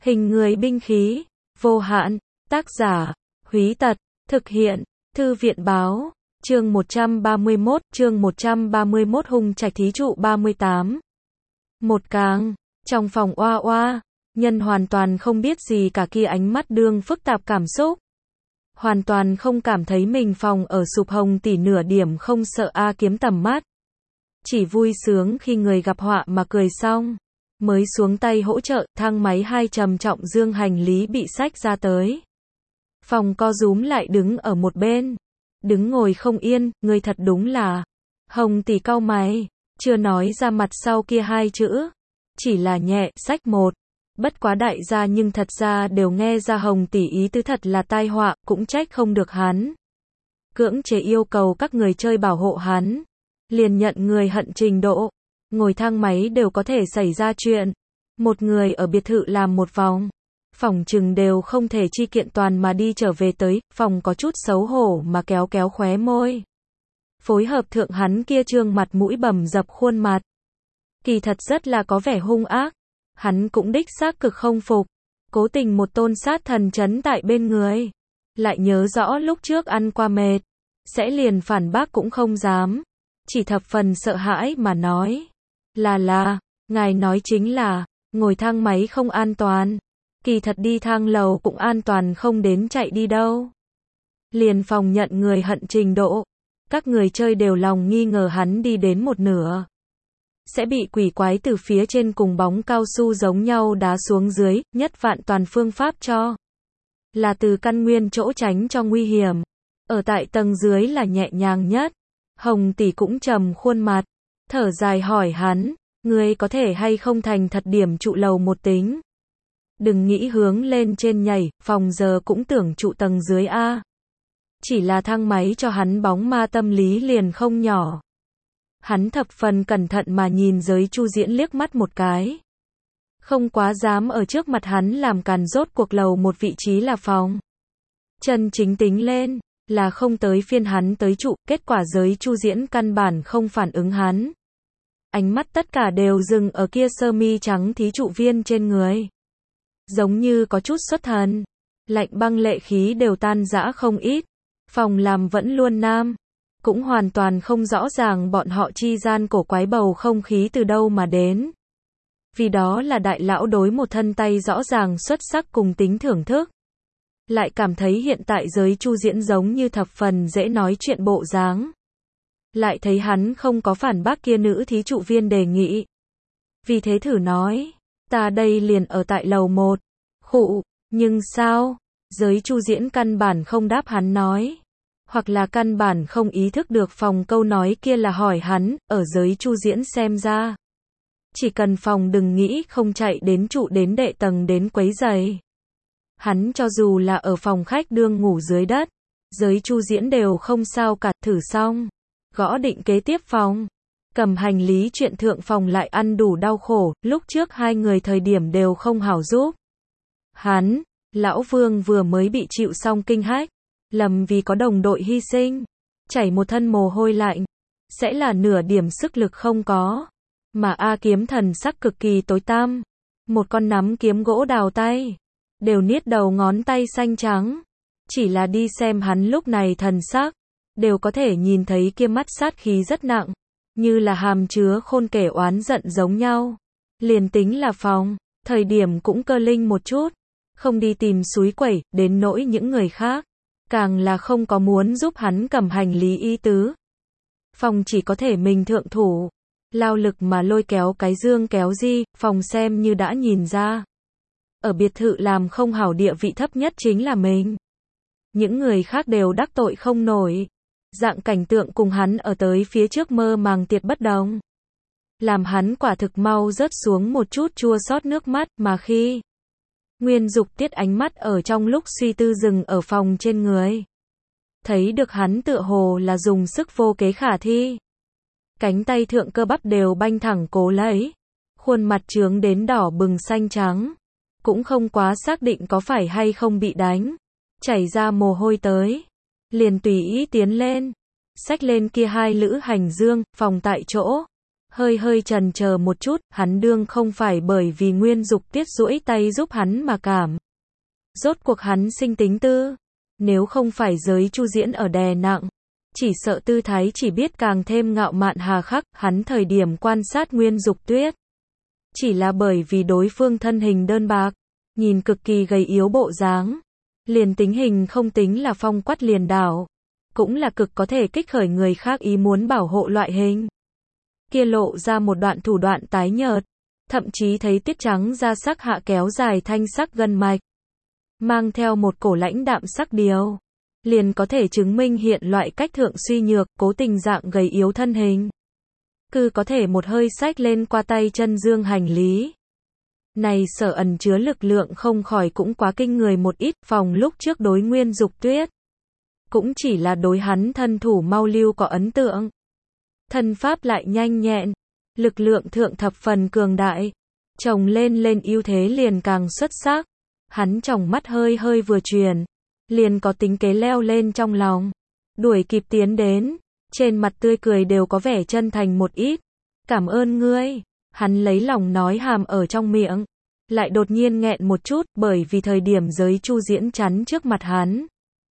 Hình người binh khí, vô hạn, tác giả, Húy Tật, thực hiện, Thư viện báo, chương 131 Hung Trạch thí trụ 38. Một càng, trong phòng oa oa, nhân hoàn toàn không biết gì cả kia ánh mắt đương phức tạp cảm xúc. Hoàn toàn không cảm thấy mình phòng ở sụp Hồng tỷ nửa điểm không sợ A Kiếm tầm mắt. Chỉ vui sướng khi người gặp họa mà cười xong. Mới xuống tay hỗ trợ, thang máy 2 trầm trọng dương hành lý bị xách ra tới. Phòng co rúm lại đứng ở một bên. Đứng ngồi không yên, người thật đúng là. Hồng tỷ cau mày, chưa nói ra mặt sau kia hai chữ. Chỉ là nhẹ, xách một. Bất quá đại gia nhưng thật ra đều nghe ra Hồng tỷ ý tứ thật là tai họa, cũng trách không được hắn. Cưỡng chế yêu cầu các người chơi bảo hộ hắn. Liền nhận người hận trình độ. Ngồi thang máy đều có thể xảy ra chuyện. Một người ở biệt thự làm một vòng. Phòng chừng đều không thể chi kiện toàn mà đi trở về tới. Phòng có chút xấu hổ mà kéo kéo khóe môi. Phối hợp thượng hắn kia trương mặt mũi bầm dập khuôn mặt. Kỳ thật rất là có vẻ hung ác. Hắn cũng đích xác cực không phục. Cố tình một tôn sát thần trấn tại bên người. Lại nhớ rõ lúc trước ăn qua mệt. Sẽ liền phản bác cũng không dám. Chỉ thập phần sợ hãi mà nói. Ngài nói chính là, ngồi thang máy không an toàn. Kỳ thật đi thang lầu cũng an toàn không đến chạy đi đâu. Liền phòng nhận người hận trình độ. Các người chơi đều lòng nghi ngờ hắn đi đến một nửa. Sẽ bị quỷ quái từ phía trên cùng bóng cao su giống nhau đá xuống dưới, nhất vạn toàn phương pháp cho. Là từ căn nguyên chỗ tránh cho nguy hiểm. Ở tại tầng dưới là nhẹ nhàng nhất. Hồng tỷ cũng trầm khuôn mặt. Thở dài hỏi hắn, ngươi có thể hay không thành thật điểm trụ lầu một tính. Đừng nghĩ hướng lên trên nhảy, phòng giờ cũng tưởng trụ tầng dưới A. Chỉ là thang máy cho hắn bóng ma tâm lý liền không nhỏ. Hắn thập phần cẩn thận mà nhìn giới Chu Diễn liếc mắt một cái. Không quá dám ở trước mặt hắn làm càn, rốt cuộc lầu một vị trí là phòng. Chân chính tính lên, là không tới phiên hắn tới trụ, kết quả giới Chu Diễn căn bản không phản ứng hắn. Ánh mắt tất cả đều dừng ở kia sơ mi trắng thí trụ viên trên người. Giống như có chút xuất thần. Lạnh băng lệ khí đều tan rã không ít. Phòng làm vẫn luôn nam. Cũng hoàn toàn không rõ ràng bọn họ chi gian cổ quái bầu không khí từ đâu mà đến. Vì đó là đại lão đối một thân tay rõ ràng xuất sắc cùng tính thưởng thức. Lại cảm thấy hiện tại giới Chu Diễn giống như thập phần dễ nói chuyện bộ dáng. Lại thấy hắn không có phản bác kia nữ thí trụ viên đề nghị. Vì thế thử nói, ta đây liền ở tại lầu 1. Khụ, nhưng sao? Giới Chu Diễn căn bản không đáp hắn nói. Hoặc là căn bản không ý thức được phòng câu nói kia là hỏi hắn, ở giới Chu Diễn xem ra. Chỉ cần phòng đừng nghĩ không chạy đến trụ đến đệ tầng đến quấy giày. Hắn cho dù là ở phòng khách đương ngủ dưới đất, giới Chu Diễn đều không sao cả, thử xong. Gõ định kế tiếp phòng. Cầm hành lý chuyện thượng phòng lại ăn đủ đau khổ, lúc trước hai người thời điểm đều không hảo giúp. Hắn, lão Vương vừa mới bị chịu xong kinh hách. Lầm vì có đồng đội hy sinh. Chảy một thân mồ hôi lạnh. Sẽ là nửa điểm sức lực không có. Mà A Kiếm thần sắc cực kỳ tối tăm. Một con nắm kiếm gỗ đào tay. Đều niết đầu ngón tay xanh trắng. Chỉ là đi xem hắn lúc này thần sắc. Đều có thể nhìn thấy kia mắt sát khí rất nặng. Như là hàm chứa khôn kể oán giận giống nhau. Liền tính là phòng. Thời điểm cũng cơ linh một chút. Không đi tìm suối quẩy, đến nỗi những người khác. Càng là không có muốn giúp hắn cầm hành lý ý tứ. Phòng chỉ có thể mình thượng thủ. Lao lực mà lôi kéo cái dương kéo di, phòng xem như đã nhìn ra. Ở biệt thự làm không hảo địa vị thấp nhất chính là mình. Những người khác đều đắc tội không nổi. Dạng cảnh tượng cùng hắn ở tới phía trước mơ màng tiệt bất đồng. Làm hắn quả thực mau rớt xuống một chút chua xót nước mắt, mà khi Nguyên Dục Tiết ánh mắt ở trong lúc suy tư dừng ở phòng trên người. Thấy được hắn tựa hồ là dùng sức vô kế khả thi. Cánh tay thượng cơ bắp đều banh thẳng cố lấy. Khuôn mặt trướng đến đỏ bừng xanh trắng. Cũng không quá xác định có phải hay không bị đánh. Chảy ra mồ hôi tới. Liền tùy ý tiến lên. Xách lên kia hai lữ hành dương, phòng tại chỗ. hơi hơi chần chờ một chút, hắn đương không phải bởi vì Nguyên Dục Tiết duỗi tay giúp hắn mà cảm. Rốt cuộc hắn sinh tính tư, nếu không phải giới Chu Diễn ở đè nặng, chỉ sợ tư thái chỉ biết càng thêm ngạo mạn hà khắc, hắn thời điểm quan sát Nguyên Dục Tuyết. Chỉ là bởi vì đối phương thân hình đơn bạc, nhìn cực kỳ gầy yếu bộ dáng, liền tính hình không tính là phong quát liền đảo, cũng là cực có thể kích khởi người khác ý muốn bảo hộ loại hình. Kia lộ ra một đoạn thủ đoạn tái nhợt, thậm chí thấy tiết trắng da sắc hạ kéo dài thanh sắc gân mạch, mang theo một cổ lãnh đạm sắc điều, liền có thể chứng minh hiện loại cách thượng suy nhược, cố tình dạng gầy yếu thân hình. Cứ có thể một hơi xách lên qua tay chân dương hành lý. Này sở ẩn chứa lực lượng không khỏi cũng quá kinh người một ít, phòng lúc trước đối Nguyên Dục Tuyết. Cũng chỉ là đối hắn thân thủ mau lưu có ấn tượng. Thân pháp lại nhanh nhẹn, lực lượng thượng thập phần cường đại, chồng lên ưu thế liền càng xuất sắc. Hắn tròng mắt hơi hơi vừa chuyển, liền có tính kế leo lên trong lòng, đuổi kịp tiến đến, trên mặt tươi cười đều có vẻ chân thành một ít. Cảm ơn ngươi, hắn lấy lòng nói hàm ở trong miệng, lại đột nhiên nghẹn một chút bởi vì thời điểm giới Chu Diễn chắn trước mặt hắn.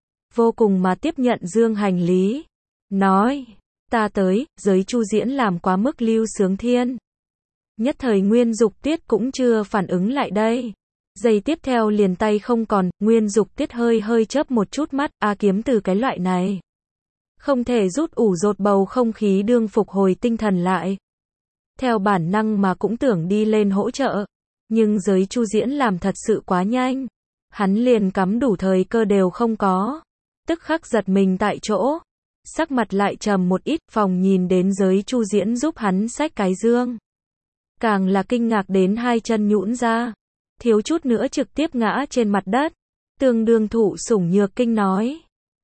Vô cùng mà tiếp nhận dương hành lý, nói, ta tới, giới Chu Diễn làm quá mức lưu sướng thiên. Nhất thời Nguyên Dục Tiết cũng chưa phản ứng lại đây. Giây tiếp theo liền tay không còn, Nguyên Dục Tiết hơi hơi chớp một chút mắt, kiếm từ cái loại này. Không thể rút ủ rột bầu không khí đương phục hồi tinh thần lại. Theo bản năng mà cũng tưởng đi lên hỗ trợ. Nhưng giới Chu Diễn làm thật sự quá nhanh. Hắn liền cắm đủ thời cơ đều không có. Tức khắc giật mình tại chỗ. Sắc mặt lại trầm một ít, phòng nhìn đến giới Chu Diễn giúp hắn xách cái dương. Càng là kinh ngạc đến hai chân nhũn ra. Thiếu chút nữa trực tiếp ngã trên mặt đất. Tương đương thụ sủng nhược kinh nói.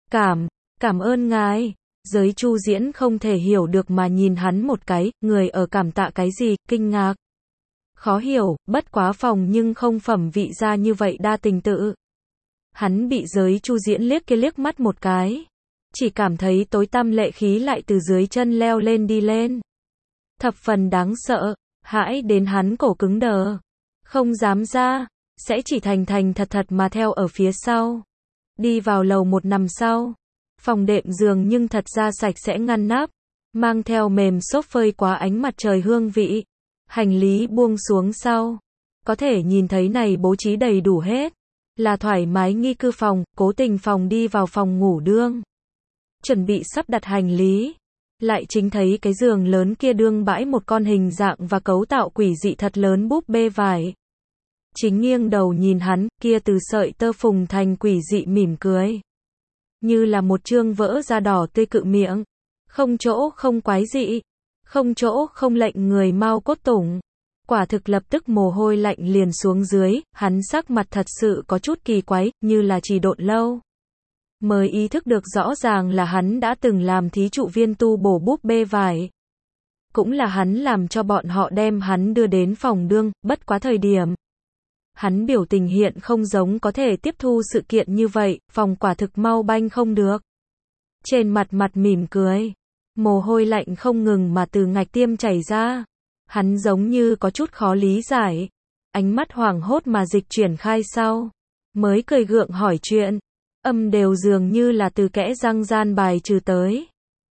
Cảm ơn ngài. Giới Chu Diễn không thể hiểu được mà nhìn hắn một cái, người ở cảm tạ cái gì, kinh ngạc. Khó hiểu, bất quá phòng nhưng không phẩm vị ra như vậy đa tình tự. Hắn bị giới Chu Diễn liếc mắt một cái. Chỉ cảm thấy tối tăm lệ khí lại từ dưới chân leo lên đi lên. Thập phần đáng sợ, hãi đến hắn cổ cứng đờ. Không dám ra, sẽ chỉ thành thật mà theo ở phía sau. Đi vào lầu một nằm sau. Phòng đệm giường nhưng thật ra sạch sẽ ngăn nắp, mang theo mềm xốp phơi quá ánh mặt trời hương vị. Hành lý buông xuống sau, có thể nhìn thấy này bố trí đầy đủ hết, là thoải mái nghi cư phòng, cố tình phòng đi vào phòng ngủ đương. Chuẩn bị sắp đặt hành lý, lại chính thấy cái giường lớn kia đương bãi một con hình dạng và cấu tạo quỷ dị thật lớn búp bê vải. Chính nghiêng đầu nhìn hắn, kia từ sợi tơ phùng thành quỷ dị mỉm cười. Như là một chương vỡ da đỏ tươi cự miệng. Không chỗ không quái dị. Không chỗ không lệnh người mau cốt tủng. Quả thực lập tức mồ hôi lạnh liền xuống dưới, hắn sắc mặt thật sự có chút kỳ quái, như là chỉ độn lâu. Mới ý thức được rõ ràng là hắn đã từng làm thí trụ viên tu bổ búp bê vải. Cũng là hắn làm cho bọn họ đem hắn đưa đến phòng đương, bất quá thời điểm. Hắn biểu tình hiện không giống có thể tiếp thu sự kiện như vậy, phòng quả thực mau banh không được. Trên mặt mỉm cười, mồ hôi lạnh không ngừng mà từ ngạch tiêm chảy ra. Hắn giống như có chút khó lý giải, ánh mắt hoảng hốt mà dịch chuyển khai sau, mới cười gượng hỏi chuyện, âm đều dường như là từ kẽ răng gian bài trừ tới.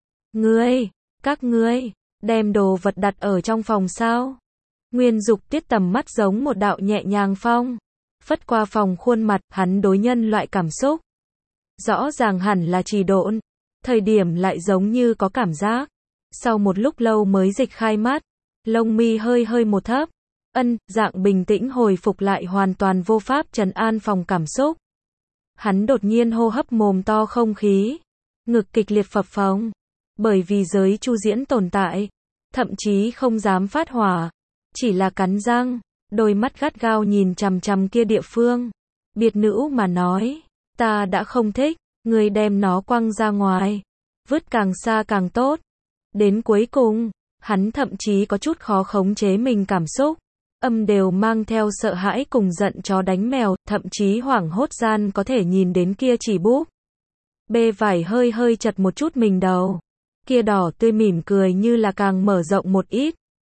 Các ngươi, đem đồ vật đặt ở trong phòng sao? Nguyên Dục Tiết tầm mắt giống một đạo nhẹ nhàng phong, phất qua phòng khuôn mặt, hắn đối nhân loại cảm xúc. Rõ ràng hẳn là trì độn, thời điểm lại giống như có cảm giác. Sau một lúc lâu mới dịch khai mắt, lông mi hơi hơi một thấp, dạng bình tĩnh hồi phục lại hoàn toàn vô pháp trấn an phòng cảm xúc. Hắn đột nhiên hô hấp mồm to không khí, ngực kịch liệt phập phồng, bởi vì giới Chu Diễn tồn tại, thậm chí không dám phát hỏa. Chỉ là cắn răng, đôi mắt gắt gao nhìn chằm chằm kia địa phương. Biệt nữ mà nói, ta đã không thích, ngươi đem nó quăng ra ngoài. Vứt càng xa càng tốt. Đến cuối cùng, hắn thậm chí có chút khó khống chế mình cảm xúc. Âm đều mang theo sợ hãi cùng giận chó đánh mèo, thậm chí hoảng hốt gian có thể nhìn đến kia chỉ búp bê vải hơi hơi chật một chút mình đầu. Kia đỏ tươi mỉm cười như là càng mở rộng một ít.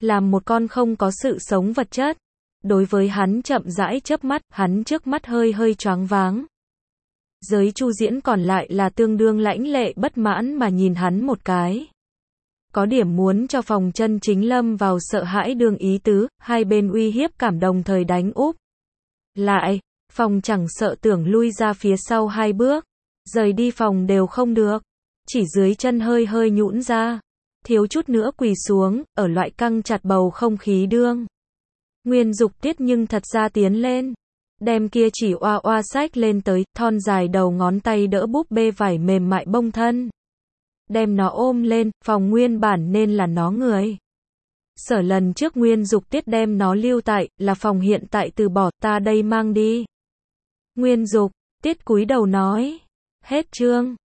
làm một con không có sự sống vật chất. Đối với hắn chậm rãi chớp mắt, hắn trước mắt hơi hơi choáng váng. Giới Chu Diễn còn lại là tương đương lãnh lệ bất mãn mà nhìn hắn một cái. Có điểm muốn cho Phòng chân chính lâm vào sợ hãi đương ý tứ, hai bên uy hiếp cảm đồng thời đánh úp. Lại, Phòng chẳng sợ tưởng lui ra phía sau 2 bước, rời đi phòng đều không được. Chỉ dưới chân hơi hơi nhũn ra, thiếu chút nữa quỳ xuống, ở loại căng chặt bầu không khí đương. Nguyên Dục Tiết nhưng thật ra tiến lên, đem kia chỉ oa oa xách lên tới, thon dài đầu ngón tay đỡ búp bê vải mềm mại bông thân. Đem nó ôm lên, Phòng nguyên bản nên là nó người. Sở lần trước Nguyên Dục Tiết đem nó lưu tại, là Phòng hiện tại từ bỏ, ta đây mang đi. Nguyên Dục Tiết cúi đầu nói. Hết chương.